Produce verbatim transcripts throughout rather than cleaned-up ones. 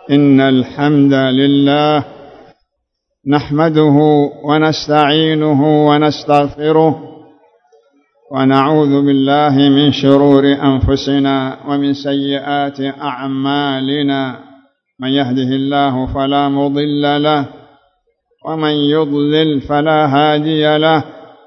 إن الحمد لله نحمده ونستعينه ونستغفره ونعوذ بالله من شرور أنفسنا ومن سيئات أعمالنا، من يهده الله فلا مضل له ومن يضلل فلا هادي له،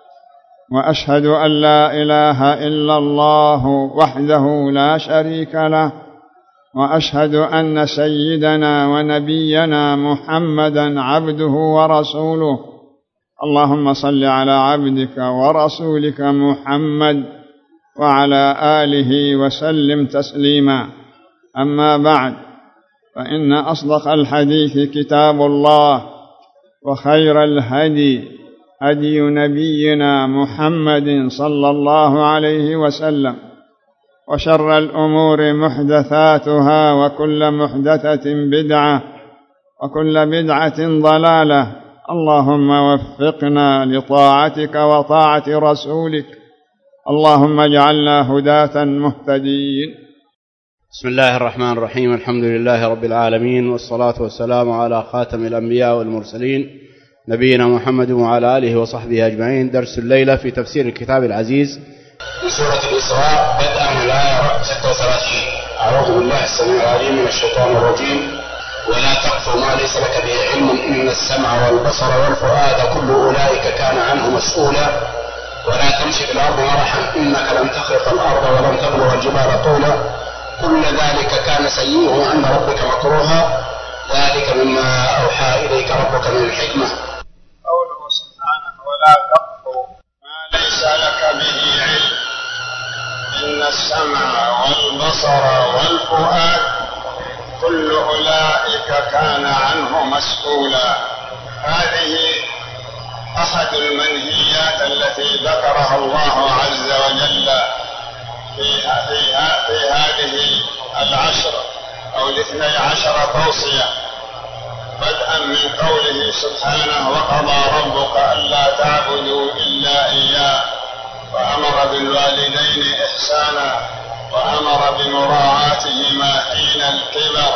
وأشهد أن لا إله إلا الله وحده لا شريك له، وأشهد أن سيدنا ونبينا محمدا عبده ورسوله. اللهم صل على عبدك ورسولك محمد وعلى آله وسلم تسليما. أما بعد، فإن أصدق الحديث كتاب الله، وخير الهدي هدي نبينا محمد صلى الله عليه وسلم، وشر الأمور محدثاتها، وكل محدثة بدعة، وكل بدعة ضلالة. اللهم وفقنا لطاعتك وطاعة رسولك، اللهم اجعلنا هداة مهتدين. بسم الله الرحمن الرحيم. الحمد لله رب العالمين، والصلاة والسلام على خاتم الأنبياء والمرسلين نبينا محمد وعلى آله وصحبه أجمعين. درس الليلة في تفسير الكتاب العزيز في سورة الإسراء بدءا من الآية ستة وثلاثين. أعوذ بالله السميع العليم من الشيطان الرجيم. ولا تقف ما ليس لك به علم إن السمع والبصر والفؤاد كل أولئك كان عنه مسؤولا. ولا تمشي في الأرض مرحا إنك لن تخرق الأرض ولن تبلغ الجبال طولا. كل ذلك كان سيئه عند ربك مكروها. ذلك مما أوحى إليك ربك من الحكمة. قوله سبحانه: ولا تقف ما ليس لك به علم إن السمع والبصر والفؤاد كل أولئك كان عنه مسؤولا. هذه أحد المنهيات التي ذكرها الله عز وجل في, في, في هذه العشر أو الاثني عشر توصية، بدءا من قوله سبحانه: وقضى ربك ألا تعبدوا إلا إياه، وأمر بالوالدين إحسانا، وأمر بمراعاتهما حين الكبر،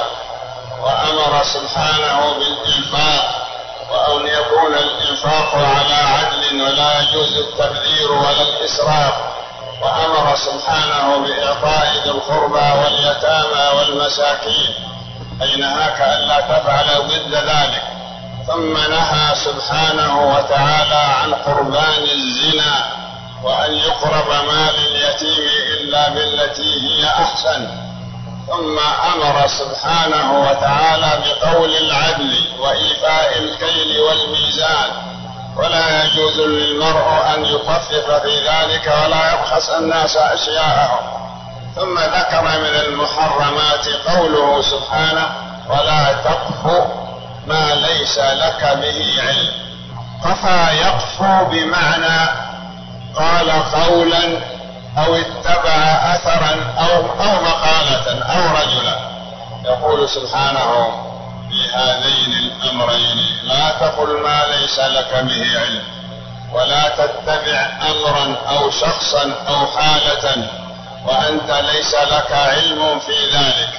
وأمر سبحانه بالإنفاق، وأن يكون الإنفاق على عدل ولا يجوز التبذير ولا الإسراف، وأمر سبحانه بإعطاء ذي القربى واليتامى والمساكين، أي نهاك ألا تفعل ضد ذلك. ثم نهى سبحانه وتعالى عن قربان الزنا، وأن يقرب مال اليتيم إلا بالتي هي أحسن. ثم أمر سبحانه وتعالى بقول العدل وإيفاء الكيل والميزان، ولا يجوز للمرء أن يخفف في ذلك ولا يبخس الناس أشياءهم. ثم ذكر من المحرمات قوله سبحانه: ولا تقف ما ليس لك به علم. قفى يقفو بمعنى قال قولا أو اتبع أثرا أو, أو مقالة أو رجلا. يقول سبحانه في هذين الأمرين: لا تقل ما ليس لك به علم، ولا تتبع أمرا أو شخصا أو حالة وأنت ليس لك علم في ذلك.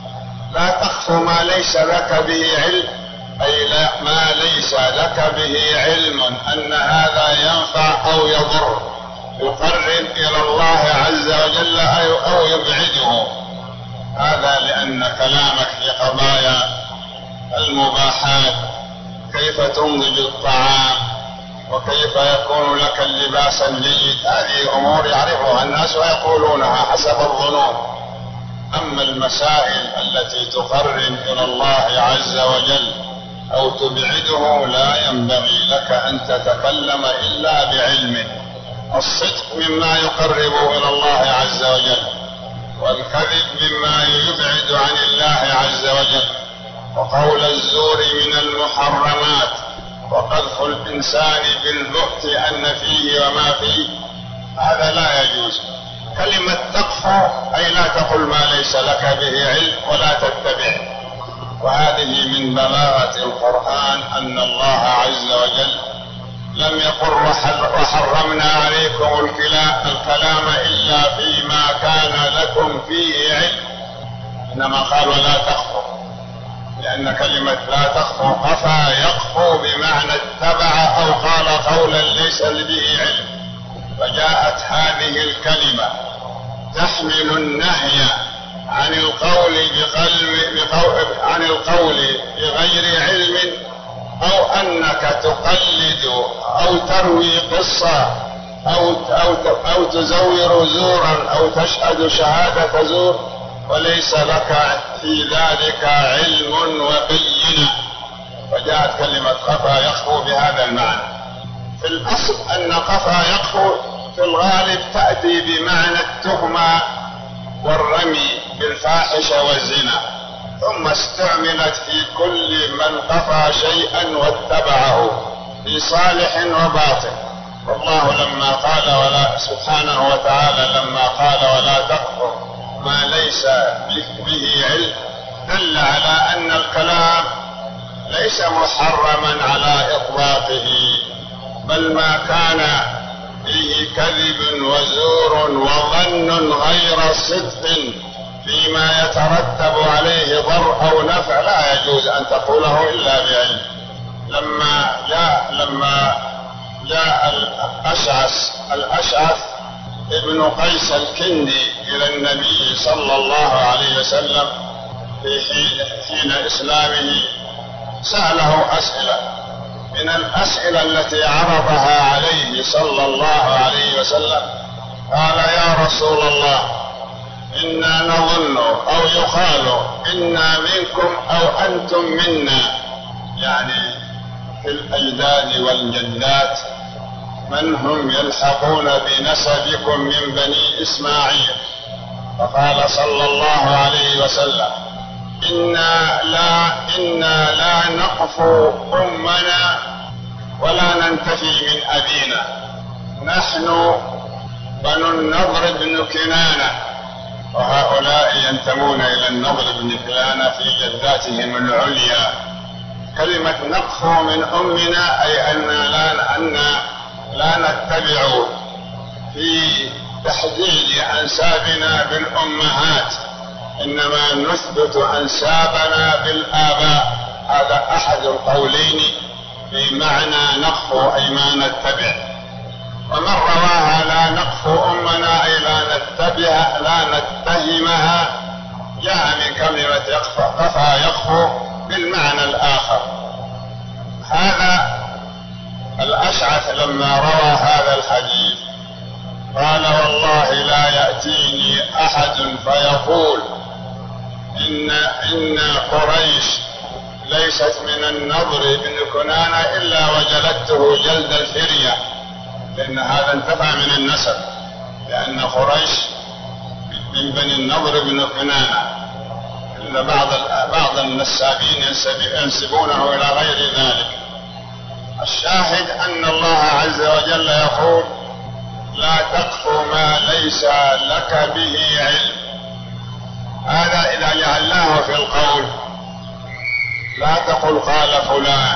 لا تخف ما ليس لك به علم، أي لا ما ليس لك به علم أن هذا ينفع أو يضر، يقرب إلى الله عز وجل أو يبعده. هذا لأن كلامك في قضايا المباحات، كيف تنضج الطعام، وكيف يكون لك اللباس الجيد، هذه أمور يعرفها الناس ويقولونها حسب الظنون. أما المسائل التي تقرب إلى الله عز وجل أو تبعده لا ينبغي لك أن تتكلم إلا بعلم. الصدق مما يقرب إلى الله عز وجل، والكذب مما يبعد عن الله عز وجل، وقول الزور من المحرمات، وقذف الإنسان بالبهت أن فيه وما فيه، هذا لا يجوز. كلمة تقفى أي لا تقل ما ليس لك به علم ولا تتبع. وهذه من بلاغة القرآن أن الله عز وجل لم يقل وحرمنا عليكم الكلام إلا فيما كان لكم فيه علم، إنما قال ولا تقفوا، لأن كلمة لا تخفو قفا يقفو بمعنى اتبع أو قال قولا ليس به علم، فجاءت هذه الكلمة تحمل النهي عن القول بقلب بقول عن القول بغير علم، أو أنك تقلد أو تروي قصة أو أو أو تزور زورا أو تشهد شهادة زور وليس لك في ذلك علم وبينة، فجاءت كلمة قفا يخفو بهذا المعنى. في الأصل أن قفا يخفو في الغالب تأتي بمعنى التهمة والرمي بالفاحشة والزنا، ثم استعملت في كل من قفى شيئا واتبعه في صالح وباطل. والله لما قال ولا سبحانه وتعالى لما قال ولا تقف ما ليس به علم دل على أن الكلام ليس محرما على إطلاقه، بل ما كان فيه كذب وزور وظن غير صدق فيما يترتب عليه ضر أو نفع لا يجوز أن تقوله إلا بعلم. لما جاء لما جاء الأشعث الأشعث ابن قيس الكندي إلى النبي صلى الله عليه وسلم في حين إسلامه سأله أسئلة، من الأسئلة التي عرضها عليه صلى الله عليه وسلم قال: يا رسول الله، إنا نظن أو يقال إنا منكم أو أنتم منا، يعني في الأجداد والجدات من هم يلحقون بنسبكم من بني إسماعيل. فقال صلى الله عليه وسلم: إنا لا إنا لا نقفو أمنا ولا ننتفي من أبينا، نحن بنو النضر بن كنانة، وهؤلاء ينتمون إلى النضر بن كنانة في جداتهم العليا. كلمة نقفو من أمنا أي أن لا, أن لا نتبع في تحديد أنسابنا بالأمهات، إنما نثبت أنسابنا بالآباء. هذا أحد القولين بمعنى نقفو أي ما نتبع. ومن رواها لا نقفو أمنا أي لا نتبعها لا نتهمها جاء من كلمة قفا يقفو بالمعنى الآخر. هذا الأشعث لما روى هذا الحديث قال: والله لا يأتيني أحد فيقول إن إن قريش ليست من النضر بن كنانة إلا وجلدته جلد الفرية، لأن هذا انتفع من النسب، لأن قريش من بني النضر بن كنانة، إن بعض بعض النسابين ينسبونه إلى غير ذلك. الشاهد أن الله عز وجل يقول: لا تقف ما ليس لك به علم. هذا إذا جعلناه في القول، لا تقل قال فلان،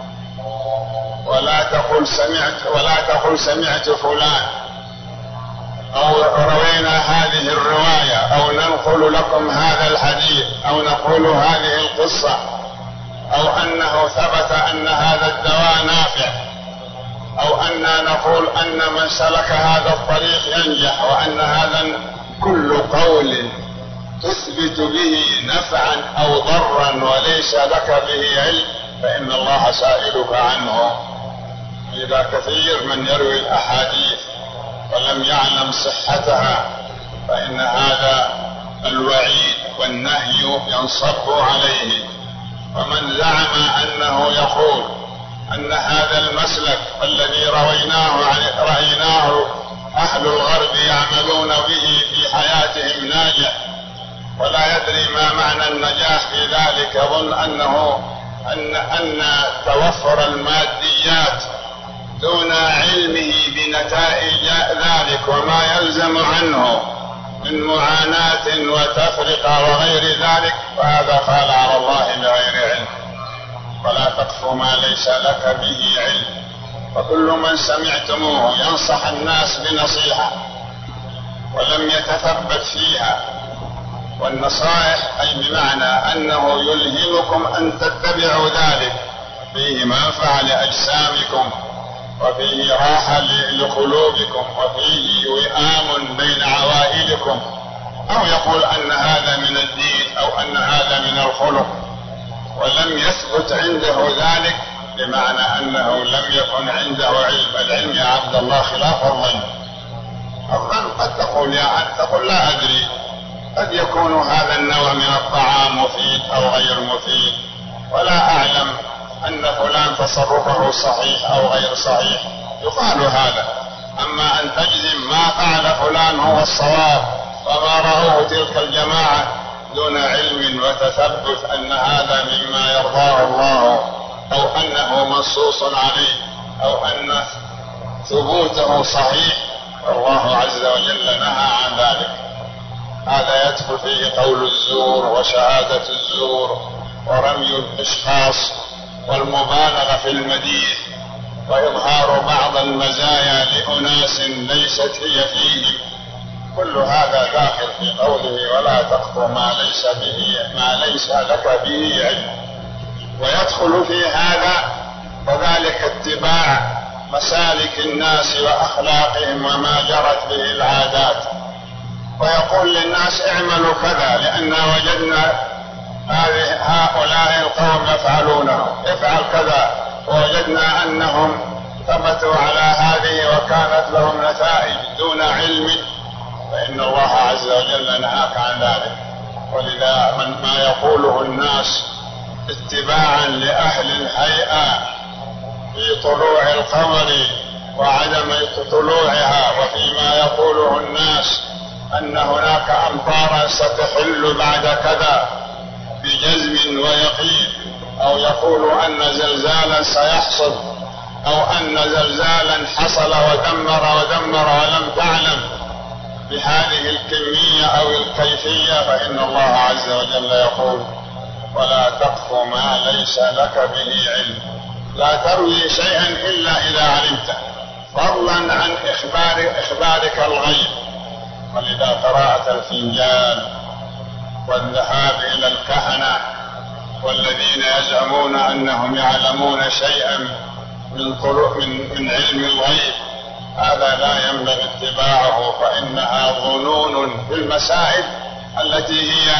ولا تقل سمعت ولا تقل سمعت فلان، أو روينا هذه الرواية، أو ننقل لكم هذا الحديث، أو نقول هذه القصة، أو أنه ثبت أن هذا الدواء نافع، أو أننا نقول أن من سلك هذا الطريق ينجح، وأن هذا كل قول تثبت به نفعا أو ضرا وليس لك به علم فإن الله سائلك عنه. إذا كثير من يروي الأحاديث ولم يعلم صحتها فإن هذا الوعيد والنهي ينصب عليه. ومن زعم أنه يقول أن هذا المسلك الذي رويناه رأيناه أهل الغرب يعملون به في حياتهم ناجح ولا يدري ما معنى النجاح في ذلك، يظن أنه أن أن توفر الماديات دون علمه بنتائج ذلك وما يلزم عنه من معاناة وتفرقة وغير ذلك، فهذا قال على الله بغير علم. ولا تقف ما ليس لك به علم. وكل من سمعتموه ينصح الناس بنصيحة ولم يتثبت فيها والنصائح أي بمعنى أنه يلهمكم أن تتبعوا ذلك، فيه منفعة لأجسامكم وفيه راحة لقلوبكم وفيه وئام بين عوائلكم، أو يقول أن هذا من الدين أو أن هذا من الخلق ولم يثبت عنده ذلك، بمعنى أنه لم يكن عنده علم. العلم يا عبد الله خلاف الظن. الظن قد تقول يا عبد تقول لا أدري، قد يكون هذا النوع من الطعام مفيد أو غير مفيد، ولا أعلم أن فلان تصرفه صحيح أو غير صحيح، يقال هذا. أما أن تجزم ما فعل فلان هو الصواب وما رأوه تلك الجماعة دون علم وتثبت أن هذا مما يرضاه الله أو أنه منصوص عليه أو أن ثبوته صحيح، الله عز وجل نهى عن ذلك. هذا يدخل فيه قول الزور وشهادة الزور ورمي الأشخاص والمبالغة في المديح وإظهار بعض المزايا لأناس ليست هي فيهم، كل هذا داخل في قوله ولا تقف ما ليس به ما ليس لك به علم. ويدخل في هذا وذلك اتباع مسالك الناس وأخلاقهم وما جرت به العادات، ويقول للناس اعملوا كذا لأننا وجدنا هذه هؤلاء القوم يفعلونه، افعل كذا ووجدنا أنهم ثبتوا على هذه وكانت لهم نتائج دون علم، فإن الله عز وجل نهاك عن ذلك. ولذا من ما يقوله الناس اتباعا لأهل الهيئة في طلوع القمر وعدم طلوعها، وفيما يقوله الناس أن هناك أمطارا ستحل بعد كذا بجزم ويقين، أو يقول أن زلزالا سيحصل أو أن زلزالا حصل ودمر ودمر ولم تعلم بهذه الكمية أو الكيفية، فإن الله عز وجل يقول ولا تقف ما ليس لك به علم. لا تروي شيئا إلا إذا علمته، فضلا عن إخبار إخبارك الغيب. ولذا قراءة الفنجان والذهاب إلى الكهنة والذين يزعمون أنهم يعلمون شيئا من طرق من, من علم الغيب، هذا لا ينبغي اتباعه، فإنها ظنون في المسائل التي هي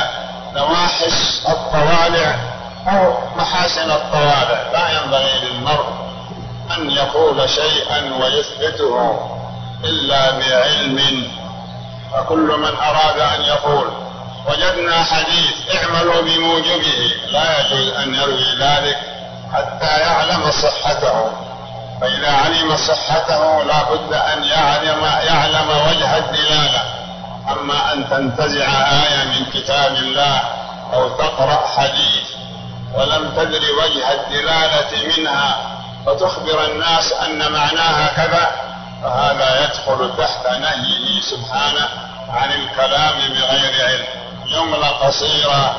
نواحس الطوالع أو محاسن الطوالع. لا ينبغي للمرء أن يقول شيئا ويثبته إلا بعلم. فكل من أراد أن يقول وجدنا حديث اعملوا بموجبه، لا يجوز أن يروي ذلك حتى يعلم صحته، فإذا علم صحته لا بد أن يعلم, يعلم وجه الدلالة. أما أن تنتزع آية من كتاب الله أو تقرأ حديث ولم تدري وجه الدلالة منها فتخبر الناس أن معناها كذا، فهذا يدخل تحت نهيه سبحانه عن الكلام بغير علم. جملة قصيرة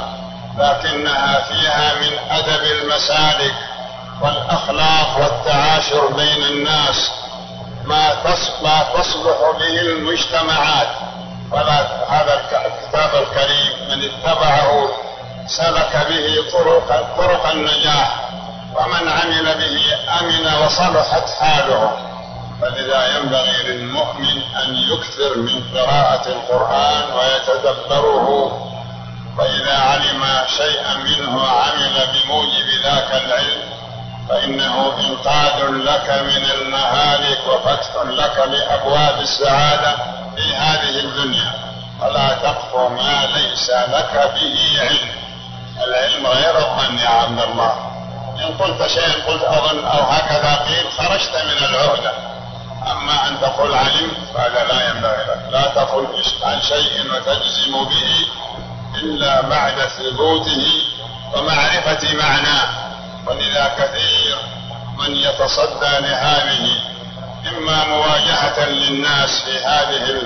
لكنها فيها من أدب المسالك والأخلاق والتعاشر بين الناس ما تصلح به المجتمعات. ولا هذا الكتاب الكريم من اتبعه سلك به طرق, طرق النجاح، ومن عمل به أمن وصلحت حاله. فلذا ينبغي للمؤمن أن يكثر من قراءة القرآن ويتدبره، فإذا علم شيئا منه عمل بموجب ذاك العلم فإنه إنقاذ لك من المهالك وفتح لك لأبواب السعادة في هذه الدنيا. ولا تقف ما ليس لك به علم. العلم غير الظن يا عبد الله، إن قلت شيئا قلت أظن أو هكذا قيل خرجت من العهدة. أما أن تقول علمت فهذا لا ينبغي لك. لا تقل عن شيء وتجزم به إلا بعد ثبوته ومعرفة معناه. ولذا كثير من يتصدى لهذه، إما مواجهة للناس في هذه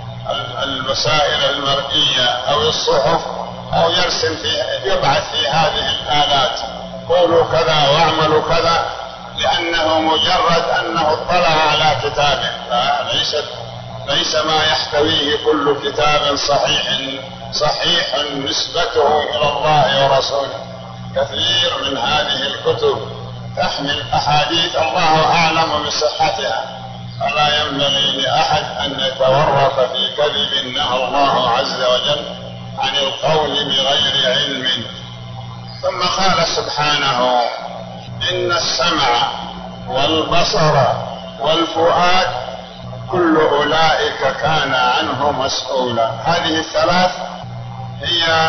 الوسائل المرئية أو الصحف، أو يرسم في يبعث في هذه الآلات قولوا كذا واعملوا كذا، لأنه مجرد أنه اطلع على كتابه. فليست ليس ما يحتويه كل كتاب صحيح صحيح نسبته إلى الله ورسوله. كثير من هذه الكتب تحمل أحاديث الله أعلم بصحتها، فلا ينبغي لأحد أن يتورط في كذب نهى الله عز وجل عن القول بغير علم. ثم قال سبحانه: إن السمع والبصر والفؤاد كل أولئك كان عنه مسؤولا. هذه الثلاث هي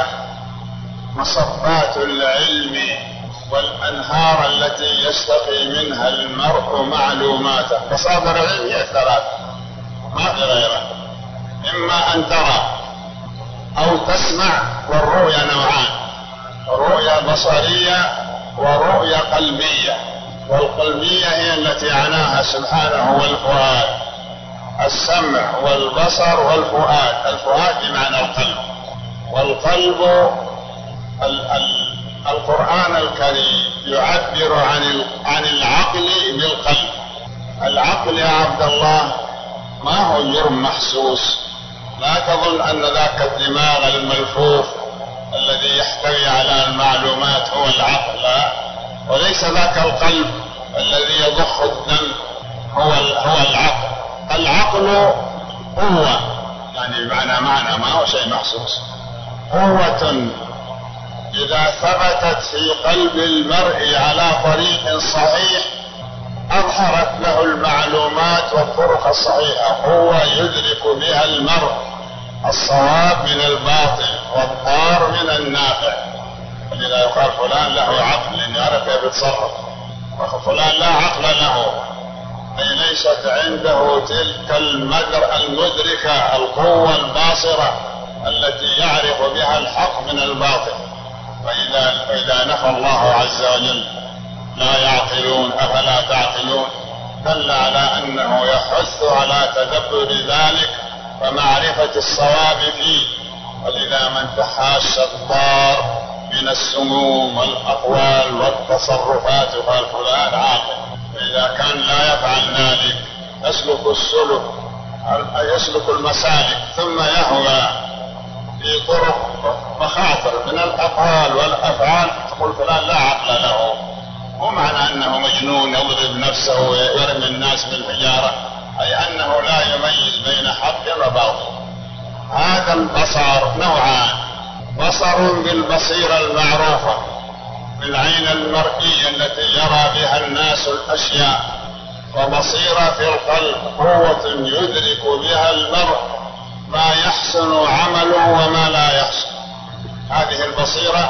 مصبات العلم والأنهار التي يستقي منها المرء معلوماته. مصادر العلم هي الثلاث ما في غيرها، إما أن ترى أو تسمع، والرؤيا نوعان: رؤيا بصرية ورؤيا قلبية. والقلبية هي التي عناها سبحانه والفؤاد. السمع والبصر والفؤاد، الفؤاد بمعنى القلب، والقلب ال ال القرآن الكريم يعبر عن عن العقل بالقلب. العقل يا عبد الله ما هو جرم محسوس، لا تظن أن ذاك الدماغ الملفوف الذي يحتوي على المعلومات هو العقل، لا. وليس ذاك القلب الذي يضخ الدم هو هو العقل. العقل قوة، يعني بمعنى معنى ما هو شيء محسوس، قوة إذا ثبتت في قلب المرء على طريق صحيح أظهرت له المعلومات والطرق الصحيحة. قوة يدرك بها المرء الصواب من الباطل والضار من النافع. ولذا يقال فلان له عقل، لأن يعرف كيف يتصرف، وفلان لا عقل له، أي ليست عنده تلك المدركة القوة الباصرة التي يعرف بها الحق من الباطل. فإذا إذا نفى الله عز وجل لا يعقلون أفلا تعقلون، دل على أنه يحث على تدبر ذلك ومعرفة الصواب فيه. ولذا من تحاشى الضار من السموم والأقوال والتصرفات قال فلان عاقل. فإذا كان لا يفعل ذلك يسلك السلك يسلك المسالك ثم يهوى في طرق مخاطر من الأقوال والأفعال، تقول فلان لا عقل له، مو معنى أنه مجنون يضرب نفسه ويرمي الناس بالحجارة، أي أنه لا يميز بين حق وباطل. هذا البصر نوعان: بصر بالبصيرة المعروفة بالعين المرئية التي يرى بها الناس الأشياء، وبصيرة في القلب قوة يدرك بها المرء ما يحسن عمله وما لا يحسن. هذه البصيرة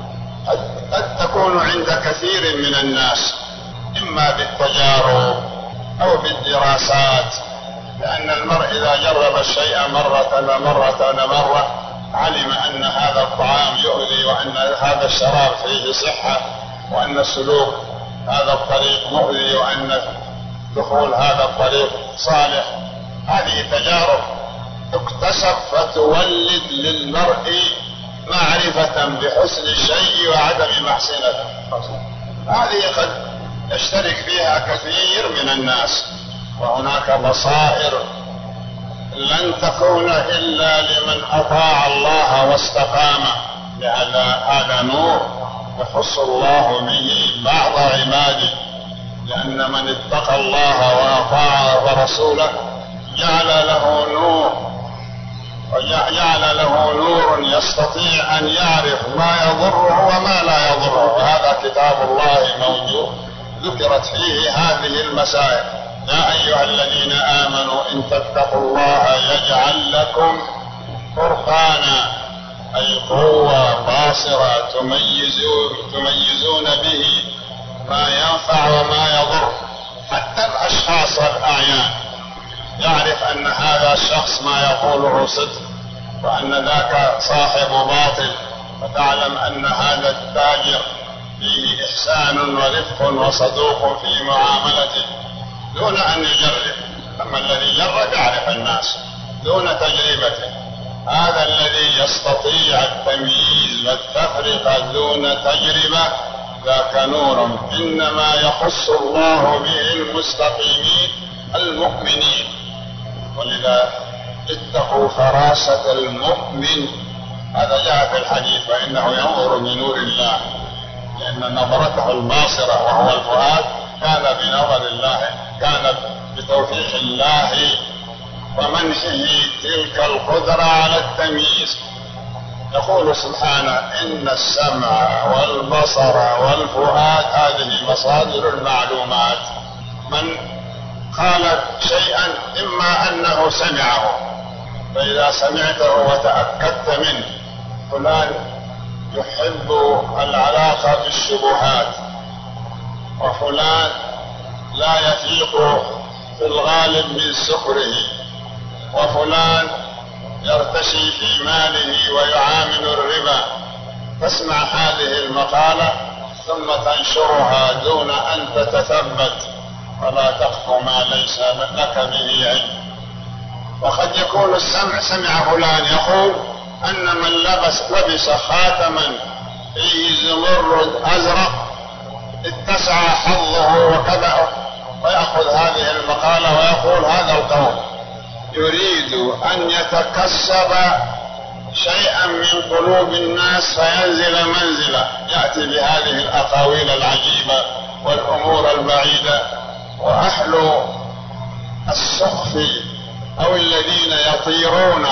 قد تكون عند كثير من الناس إما بالتجارب أو بالدراسات، لأن المرء إذا جرب الشيء مرة ومرة ومرة علم أن هذا الطعام يؤذي، وأن هذا الشراب فيه صحة، وأن السلوك هذا الطريق مؤذي، وأن دخول هذا الطريق صالح. هذه تجارب تكتسب فتولد للمرء معرفة بحسن الشيء وعدم محسنته. هذه قد يشترك فيها كثير من الناس. وهناك بصائر لن تكون إلا لمن أطاع الله واستقام، لهذا هذا نور يخص الله به بعض عباده، لأن من اتقى الله وأطاع ورسوله جعل له نور، وجعل له نور يستطيع أن يعرف ما يضره وما لا يضره. وهذا كتاب الله موجود ذكرت فيه هذه المسائل: يا أيها الذين آمنوا إن تتقوا الله يجعل لكم فرقانا، أي قوة باصرة تميزون, تميزون به ما ينفع وما يضر. حتى الأشخاص والأعيان يعرف أن هذا الشخص ما يقوله صدق، وأن ذاك صاحب باطل، وتعلم أن هذا التاجر فيه إحسان ورفق وصدوق في معاملته دون أن يجرب. أما الذي جرب يعرف الناس دون تجربته. هذا الذي يستطيع التمييز والتفرقة دون تجربة ذاك نور، إنما يخص الله به المستقيمين المؤمنين. ولذا اتقوا فراسة المؤمن، هذا جاء في الحديث، فإنه ينظر بنور الله، لأن نظرته الباصرة وهو الفؤاد كان بنظر الله، كان بتوفيق الله ومنحه تلك القدرة على التمييز. يقول سبحانه: إن السمع والبصر والفؤاد هذه مصادر المعلومات. من قال شيئا إما أنه سمعه، فإذا سمعته وتأكدت منه، فلان يحب العلاقة بالشبهات، وفلان لا يثيق في الغالب من سكره، وفلان يرتشي في ماله ويعامل الربا، تسمع هذه المقالة ثم تنشرها دون أن تتثبت، ولا تقف ما ليس لك به علم. وقد يكون السمع سمع فلان يقول أن من لبس لبس خاتما فيه زمرد أزرق اتسع حظه وكذا، ويأخذ هذه المقالة ويقول هذا القول، يريد أن يتكسب شيئا من قلوب الناس فينزل منزله، يأتي بهذه الأقاويل العجيبة والأمور البعيدة. وأهل السخف أو الذين يطيرون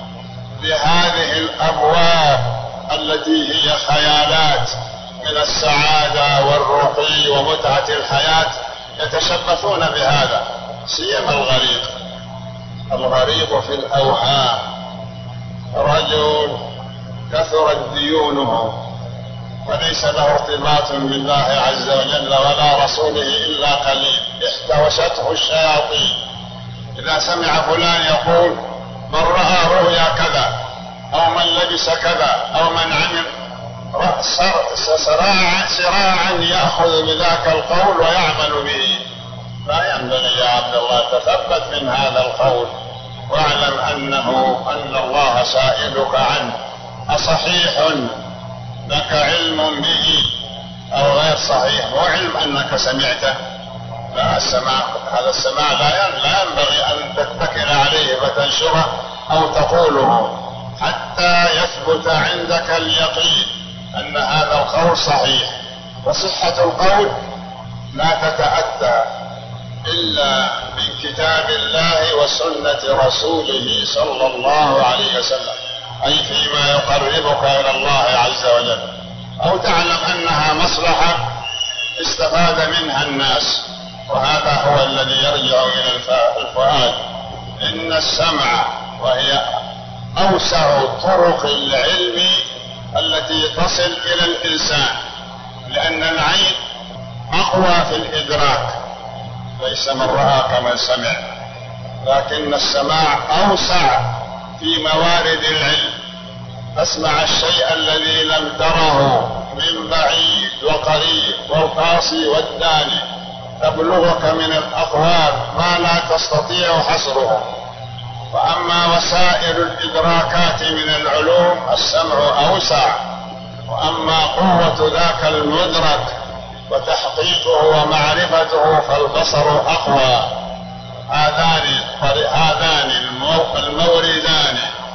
بهذه الأبواب التي هي خيالات من السعادة والرقي ومتعة الحياة يتشبثون بهذا، سيما الغريق. الغريق في الأوهام رجل كثرت ديونه وليس له ارتباط بالله عز وجل ولا رسوله إلا قليل، احتوشته الشياطين. إذا سمع فلان يقول من رأى رؤيا كذا أو من لبس كذا أو من عمل سراعا سراعا يأخذ بذاك القول ويعمل به. لا ينبغي يا عبد الله، تثبت من هذا القول واعلم أنه أن الله سائلك عنه، أصحيح لك علم به أو غير صحيح، وعلم أنك سمعته. لا السماع، هذا السماع لا ينبغي أن تتكل عليه فتنشره أو تقوله حتى يثبت عندك اليقين أن هذا القول صحيح. وصحة القول لا تتأتى إلا من كتاب الله وسنة رسوله صلى الله عليه وسلم، أي فيما يقربك إلى الله عز وجل، أو تعلم أنها مصلحة استفاد منها الناس، وهذا هو الذي يرجع إلى الفؤاد. إن السمع، وهي أوسع طرق العلم التي تصل إلى الإنسان، لأن العين أقوى في الإدراك، ليس من رأى كمن سمع، لكن السماع أوسع في موارد العلم. تسمع الشيء الذي لم تره من بعيد وقريب والقاصي والداني، تبلغك من الأقوال ما لا تستطيع حصره. وأما وسائل الإدراكات من العلوم السمع أوسع، وأما قوة ذاك المدرك وتحقيقه ومعرفته فالبصر أقوى. هذان هذان الموردان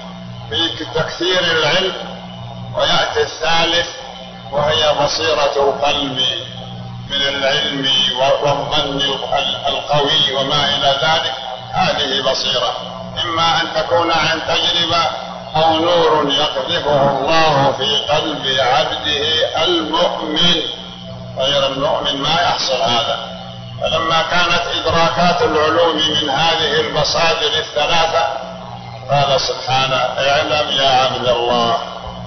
في تكثير العلم. ويأتي الثالث وهي بصيرة القلب من العلم والظن القوي وما إلى ذلك. هذه بصيرة إما أن تكون عن تجربة أو نور يقذفه الله في قلب عبده المؤمن، غير المؤمن ما يحصل هذا. فلما كانت إدراكات العلوم من هذه المصادر الثلاثة قال سبحانه: اعلم يا عبد الله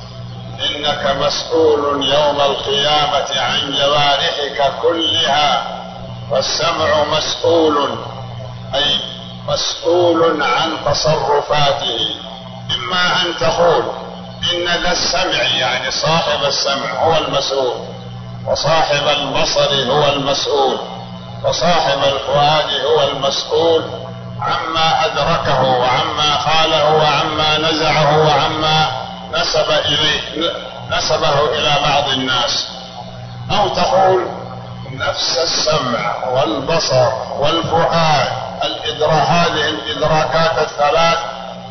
إنك مسؤول يوم القيامة عن جوارحك كلها، والسمع مسؤول أي مسؤول عن تصرفاته. إما أن تقول إن ذا السمع يعني صاحب السمع هو المسؤول، وصاحب البصر هو المسؤول، وصاحب الفؤاد هو المسؤول عما أدركه وعما قاله وعما نزعه وعما نسب إليه نسبه إلى بعض الناس. أو تقول نفس السمع والبصر والفؤاد الإدراك، هذه الإدراكات الثلاث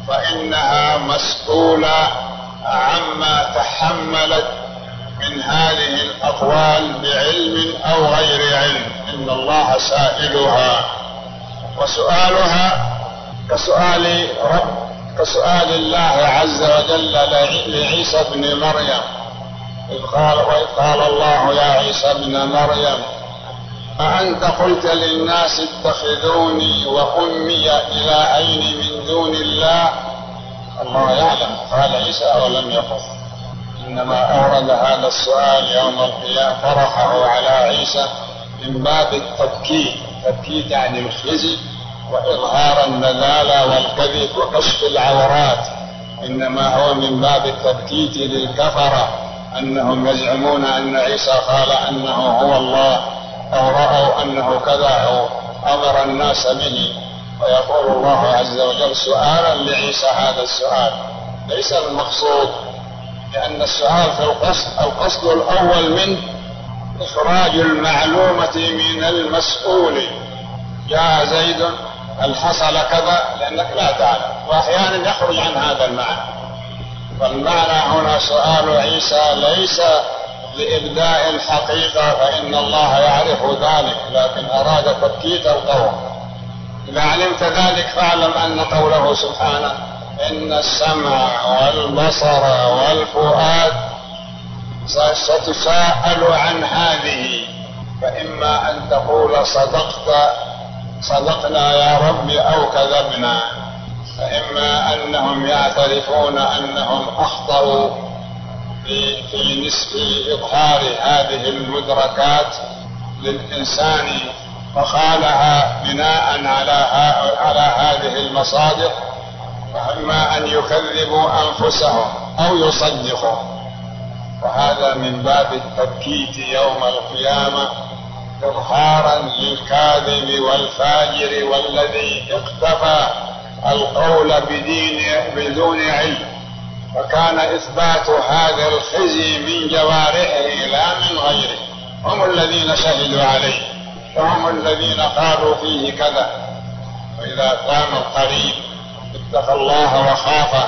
فإنها مسؤولة عما تحملت من هذه الأقوال بعلم أو غير علم، إن الله سائلها، وسؤالها كسؤال رب كسؤال الله عز وجل لعيسى ابن مريم، إذ قال وإذ قال الله يا عيسى ابن مريم أأنت قلت للناس اتخذوني وأمي إلهين من دون الله؟ الله يعلم، قال عيسى أولم يقل، إنما أورد هذا السؤال يوم القيامة طرحه على عيسى من باب التبكيت، تبكيت يعني الخزي وإظهار النذالة والكذب وكشف العورات، إنما هو من باب التبكيت للكفرة أنهم يزعمون أن عيسى قال أنه هو الله أو رأوا أنه كذا أو أمر الناس به، ويقول الله عز وجل سؤالا لعيسى هذا السؤال ليس المقصود، لأن السؤال في القصد القصد الأول منه إخراج المعلومة من المسؤول، جاء زيد هل حصل كذا، لأنك لا تعلم، وأحيانا يخرج عن هذا المعنى. فالمعنى هنا سؤال عيسى ليس لإبداء الحقيقة فإن الله يعرف ذلك، لكن أراد تبكيت القوم. إذا علمت ذلك فاعلم أن قوله سبحانه إن السمع والبصر والفؤاد ستساءل عن هذه، فإما أن تقول صدقت صدقنا يا رب أو كذبنا، فإما أنهم يعترفون أنهم أخطأوا في, في نسب إظهار هذه المدركات للإنسان فقالها بناء على, على هذه المصادر، وإما أن يكذبوا أنفسهم أو يصدقوا، وهذا من باب التبكيت يوم القيامة إظهارا للكاذب والفاجر والذي اقتفى القول بدين بدون علم، فكان إثبات هذا الخزي من جوارحه لا من غيره، هم الذين شهدوا عليه وهم الذين قالوا فيه كذا. وإذا قام القريب اتقى الله وخافه،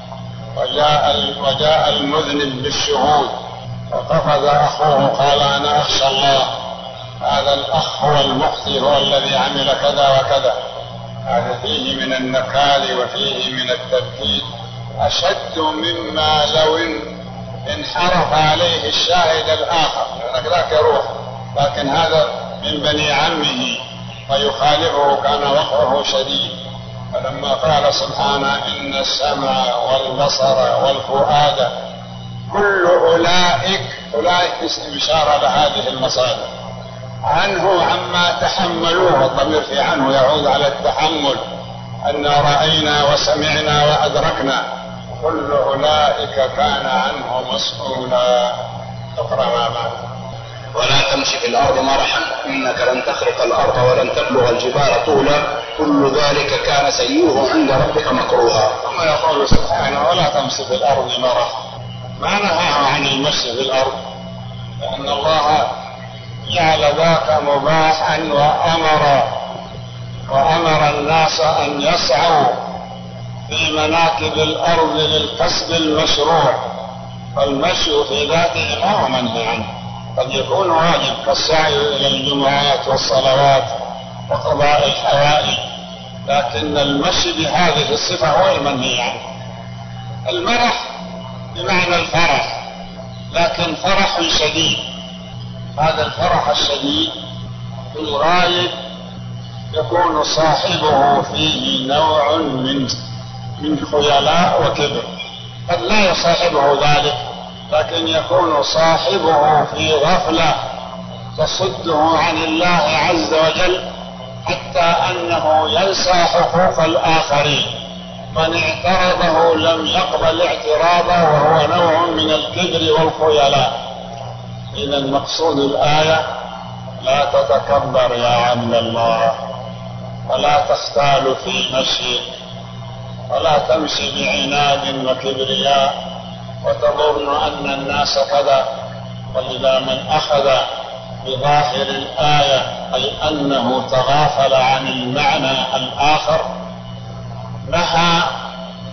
وجاء, وجاء المذنب بالشهود فقفز أخوه قال أنا أخشى الله، هذا الأخ هو المخطئ هو الذي عمل كذا وكذا، هذا فيه من النكال وفيه من التبكيت أشد مما لو انحرف عليه الشاهد الآخر، لأنك ذاك يروح، لكن هذا من بني عمه ويخالفه كان وقعه شديد. فلما قال سبحانه إن السمع والبصر والفؤاد كل أولئك، أولئك اسم إشارة لهذه المصادر، عنه عما تحملوه، الضمير في عنه يعود على التحمل، أن رأينا وسمعنا وأدركنا، كل أولئك كان عنه مسؤولا. اقرأ ما معك. ولا تمشي في الأرض مرحا إنك لن تخرق الأرض ولن تبلغ الجبال طولا كل ذلك كان سيئه عند ربك مكروها. ثم يقول سبحانه ولا تمشي في الأرض مرحا، ما نهاه عن المشي في الأرض، لأن الله جعل ذاك مباحا وأمر وأمر الناس أن يسعوا في مناكب الأرض للكسب المشروع، فالمشي في ذاته ما هو منهي عنه، قد يكون واجب كالسعي إلى الجمعات والصلوات وقضاء الحوائج، لكن المشي بهذه الصفة هو المنهي عنه. المرح بمعنى الفرح، لكن فرح شديد، هذا الفرح الشديد في الغالب يكون صاحبه فيه نوع من من خيلاء وكبر، قد لا يصاحبه ذلك، لكن يكون صاحبه في غفلة تصده عن الله عز وجل حتى أنه ينسى حقوق الآخرين، من اعترضه لم يقبل اعتراضه، وهو نوع من الكبر والخيلاء. إذا المقصود الآية لا تتكبر يا عبد الله، ولا تختال في مشيك، ولا تمشي بعناد وكبرياء وتظن أن الناس كذا. ولذا من أخذ بظاهر الآية أي أنه تغافل عن المعنى الآخر نهى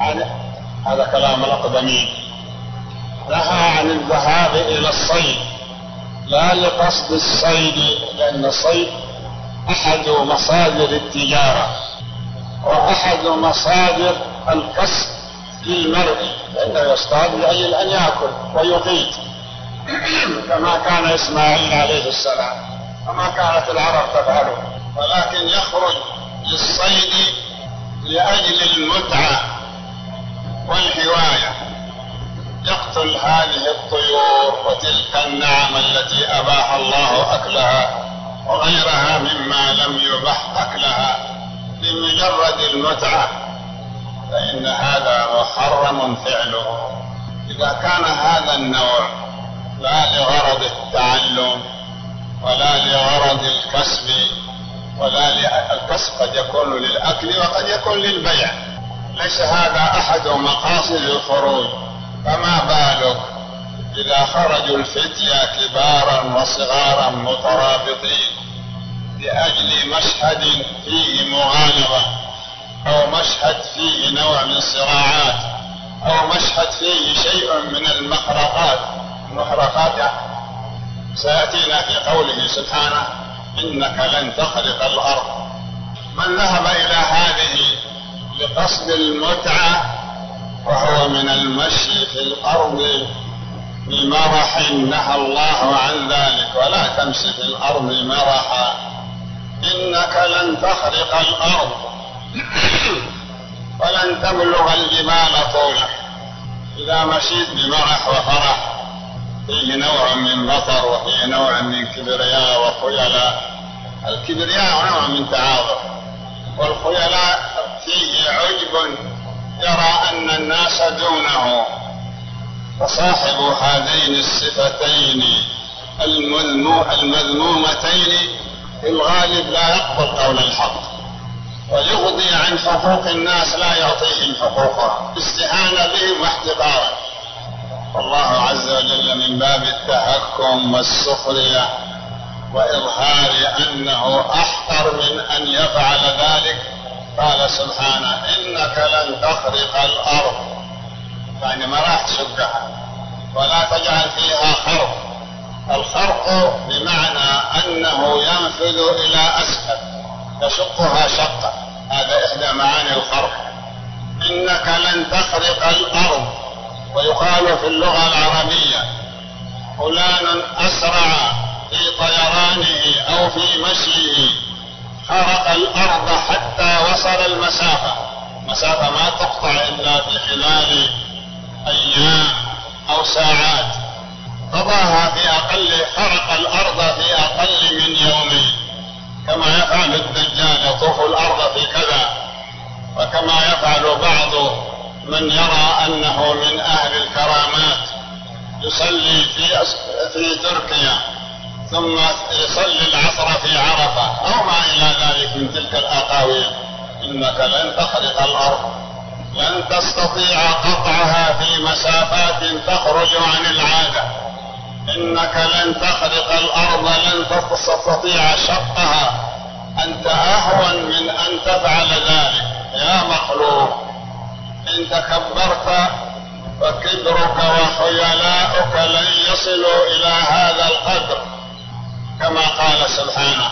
عن هذا كلام الأقدمين، نهى عن الذهاب إلى الصيد لا لقصد الصيد، لأن الصيد أحد مصادر التجارة وأحد مصادر الكسب للمرء، لأنه يصطاد لأجل أن يأكل ويقيت كما كان إسماعيل عليه السلام وما كانت العرب تفعله، ولكن يخرج للصيد لأجل المتعة والهواية، يقتل هذه الطيور وتلك النعم التي أباح الله أكلها وغيرها مما لم يبح أكلها بمجرد المتعة، فإن هذا محرم فعله. إذا كان هذا النوع لا لغرض التعلم ولا لغرض الكسب، ولا الكسب قد يكون للأكل وقد يكون للبيع، ليس هذا أحد مقاصد الخروج، فما بالك إذا خرجوا الفتية كبارا وصغارا مترابطين لأجل مشهد فيه مغالبة أو مشهد فيه نوع من صراعات أو مشهد فيه شيء من المحرقات المحرقات سيأتينا في قوله سبحانه إنك لن تخرق الأرض. من ذهب إلى هذه لقصد المتعة وهو من المشي في الأرض بمرح نهى الله عن ذلك، ولا تمشي في الأرض مرحا إنك لن تخرق الأرض ولن تبلغ الجبال طولا. إذا مشيت بمرح وفرح فيه نوع من بطر وفيه نوع من كبرياء وخيلاء، الكبرياء نوع من تعاظم، والخيلاء فيه عجب يرى أن الناس دونه، فصاحب هذين الصفتين المذمومتين في الغالب لا يقبل قول الحق ويغضي عن حقوق الناس، لا يعطيهم حقوقهم استهانة بهم واحتقارا. والله عز وجل من باب التهكم والسخرية وإظهار أنه أحقر من أن يفعل ذلك قال سبحانه إنك لن تخرق الأرض، يعني ما راح تشقها ولا تجعل فيها خرق. الخرق بمعنى أنه ينفذ إلى أسفل يشقها شقة، هذا إحدى معاني الخرق. إنك لن تخرق الأرض، ويقال في اللغة العربية فلان أسرع في طيرانه أو في مشيه خرق الأرض حتى وصل المسافة، مسافة ما تقطع إلا في خلال أيام أو ساعات، قضاها في أقل، خرق الأرض في أقل من يومين، كما يفعل الدجال يطوف الأرض في كذا، وكما يفعل بعض من يرى أنه من أهل الكرامات يصلي في في تركيا ثم يصلي العصر في عرفة أو ما إلى ذلك من تلك الأقاويل. إنك لن تخرق الأرض، لن تستطيع قطعها في مسافات تخرج عن العادة. إنك لن تخرق الأرض، لن تستطيع شقها، أنت أهون من أن تفعل ذلك يا مخلوق. إن تكبرت فكبرك وخيلاؤك لن يصلوا إلى هذا القدر، كما قال سبحانه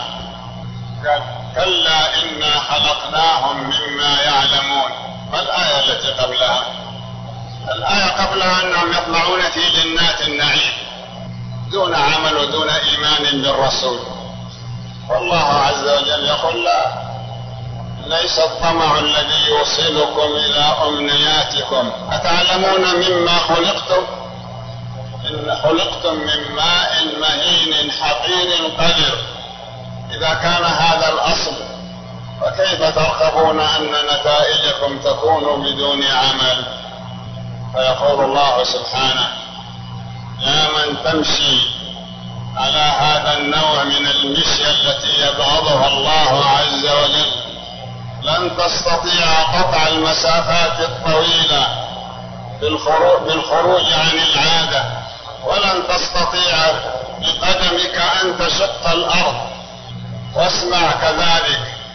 كلا إنا خلقناهم مما يعلمون. والآية التي قبلها، الآية قبلها أنهم يطمعون في جنات النعيم دون عمل ودون إيمان بالرسول، والله عز وجل يقول لا، ليس الطمع الذي يوصلكم إلى أمنياتكم. أتعلمون مما خلقتم؟ إن خلقتم من ماء مهين حقير قدر. إذا كان هذا الأصل فكيف ترغبون أن نتائجكم تكون بدون عمل؟ فيقول الله سبحانه يا من تمشي على هذا النوع من المشي التي يبغضها الله عز وجل، لن تستطيع قطع المسافات الطويلة بالخروج عن العادة، ولن تستطيع بقدمك أن تشق الأرض. واسمع كذلك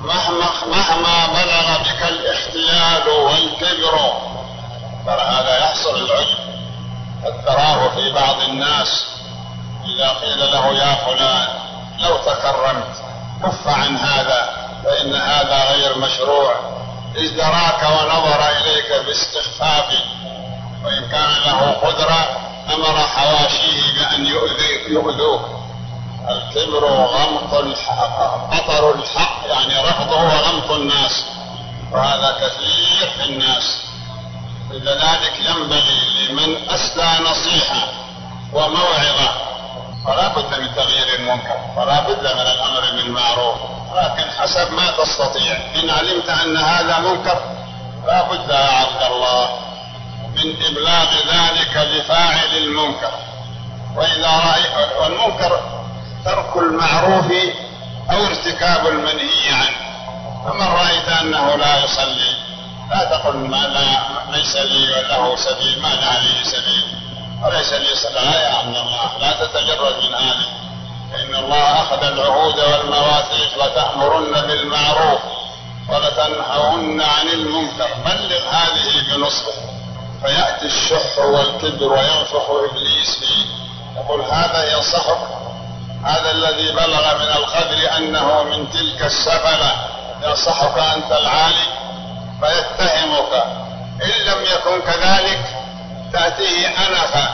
مهما مهما بلغ بك الاحتيال والكبر، فهذا يحصل العجب. قد تراه في بعض الناس إذا قيل له يا فلان لو تكرمت كف عن هذا فإن هذا غير مشروع، ازدراك ونظر إليك باستخفاف، وإن كان له قدرة أمر حواشيه بأن يؤذوك. الكبر غمط الحق، بطر الحق يعني رفضه وغمط الناس، وهذا كثير في الناس. لذلك ينبغي لمن أسدى نصيحة وموعظة فلا بد من تغيير المنكر، فلا بد من الأمر بالمعروف، لكن حسب ما تستطيع. إن علمت أن هذا منكر لا بد يا عبد الله من إبلاغ ذلك لفاعل المنكر. وإذا رأي والمنكر ترك المعروف أو ارتكاب المنهي عنه. فمن رأيت أنه لا يصلي لا تقل ما لا ليس لي وله سبيل، ما عليه سبيل وليس لي صلاة. يا عبد الله لا تتجرد من هذه، فإن الله أخذ العهود والمواثيق لتأمرن بالمعروف ولتنهون عن المنكر، بلغ هذه بنصحه. فيأتي الشح والكبر وينفخ إبليس فيه، يقول هذا ينصحك، هذا الذي بلغ من القدر أنه من تلك السفلة ينصحك أنت العالي، فيتهمك. إن لم يكن كذلك تأتيه أنفة،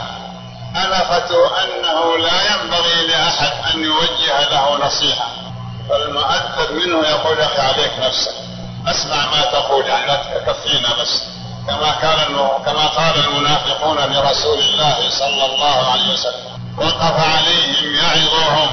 أنفة أنه لا ينبغي لأحد أن يوجه له نصيحة. فالمؤدب منه يقول يا أخي عليك نفسك، أسمع ما تقول، يعني لا تكفينا بس، كما قال كما قال المنافقون لرسول الله صلى الله عليه وسلم. وقف عليهم يعظهم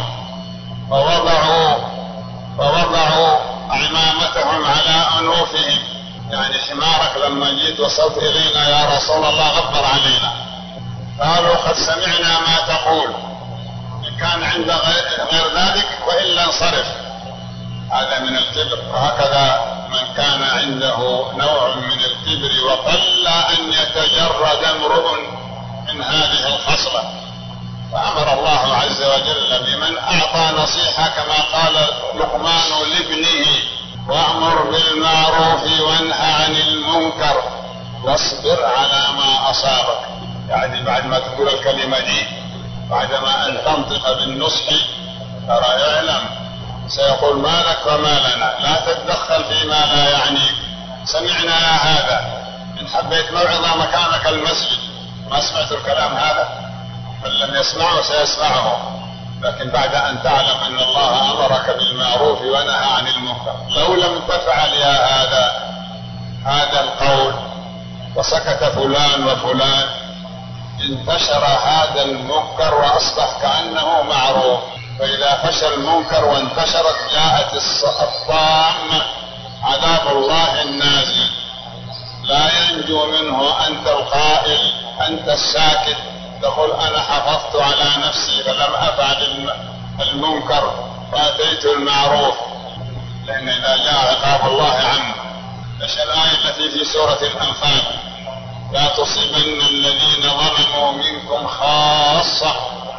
فوضعوا فوضعوا عمامتهم على أنوفهم، يعني حمارك لما جيت وصلت إلينا يا رسول الله غبر علينا. قالوا قد سمعنا ما تقول، إن كان عند غير ذلك وإلا انصرف. هذا من الكبر. وهكذا من كان عنده نوع من الكبر وقل أن يتجرد امرؤ من هذه الخصلة. فأمر الله عز وجل بمن أعطى نصيحة كما قال لقمان لابنه وأمر بالمعروف وانهى عن المنكر واصبر على ما أصابك. يعني بعد ما تقول الكلمة دي، بعدما أن تنطق بالنصح، ترى يعلم سيقول ما لك وما لنا، لا تتدخل فيما لا يعنيك. سمعنا يا هذا، إن حبيت موعظة مكانك المسجد، ما سمعت الكلام هذا، من لم يسمعه سيسمعه. لكن بعد أن تعلم أن الله أمرك بالمعروف ونهى عن المنكر، لو لم تفعل يا هذا هذا القول وسكت فلان وفلان، انتشر هذا المنكر وأصبح كأنه معروف. فإذا فشل المنكر وانتشرت جاءت الطامة عذاب الله النازل، لا ينجو منه أنت القائل، أنت الساكت تقول أنا حفظت على نفسي فلم أفعل المنكر فأتيت المعروف. لأن إذا جاء عقاب الله عنه، ايش الآية التي في سورة الأنفال؟ لا تصيبن الذين ظلموا منكم خاصة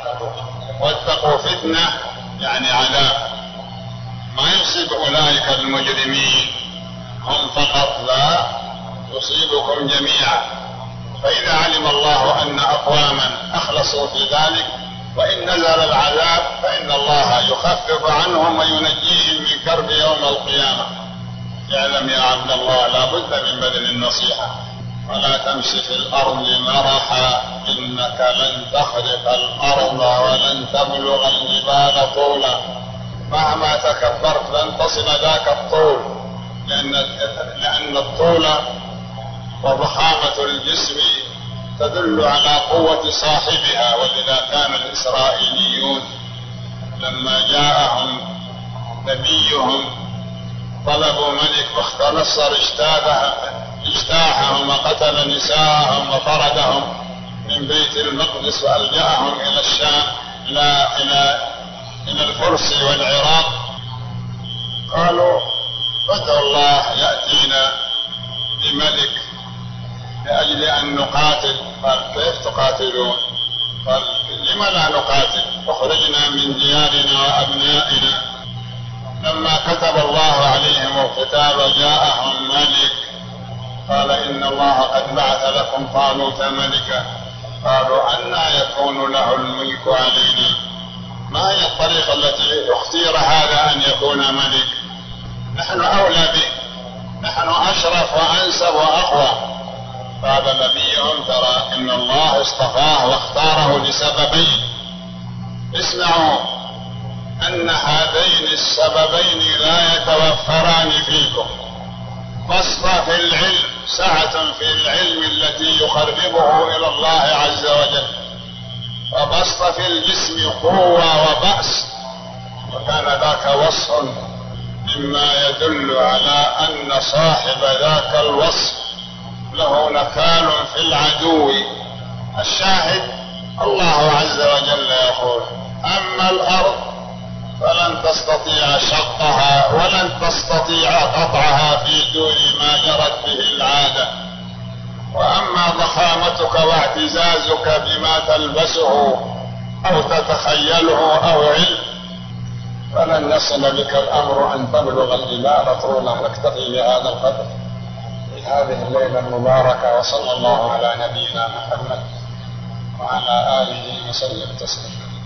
واتقوا فتنة، يعني عذاب ما يصيب أولئك المجرمين هم فقط، لا يصيبكم جميعا. فإذا علم الله أن أقواما أخلصوا في ذلك وإن نزل العذاب فإن الله يخفف عنهم وينجيهم من كرب يوم القيامة. اعلم يا عبد الله لا بد من بذل النصيحة، ولا تمشي في الأرض مرحا إنك لن تخرق الأرض ولن تبلغ الجبال طولا. مهما تكبرت لن تصل ذاك الطول، لأن, لأن الطول وضخامة الجسم تدل على قوة صاحبها. ولذا كان الإسرائيليون لما جاءهم نبيهم طلبوا ملك بخت نصر اجتاحهم وقتل نساءهم وطردهم من بيت المقدس وألجأهم إلى الشام إلى إلى إلى الفرس والعراق. قالوا ادعوا الله يأتينا بملك لأجل أن نقاتل. قال كيف تقاتلون؟ قال لما لا نقاتل؟ اخرجنا من ديارنا وأبنائنا. لما كتب الله عليهم الكتاب جاءهم ملك قال إن الله قد بعث لكم طالوت ملكا قالوا أنى يكون له الملك علينا. ما هي الطريقة التي اختير هذا أن يكون ملك؟ نحن أولى به، نحن أشرف وأنسب وأقوى. قال نبيهم ترى إن الله اصطفاه واختاره لسببين، اسمعوا أن هذين السببين لا يتوفران فيكم: بسطة في العلم، سعة في العلم التي يقربه إلى الله عز وجل، وبسطة في الجسم، قوة وبأس. وكان ذاك وصف مما يدل على أن صاحب ذاك الوصف له نكال في العدو. الشاهد الله عز وجل يقول: أما الأرض فلن تستطيع شقها ولن تستطيع قطعها في دون ما جرت به العادة، وأما ضخامتك واعتزازك بما تلبسه أو تتخيله أو علم فلن يصل بك الأمر أن تبلغ الجبال طولا. نكتفي بهذا القدر في هذه الليلة المباركة، وصلى الله على نبينا محمد وعلى آله وسلم تسليما.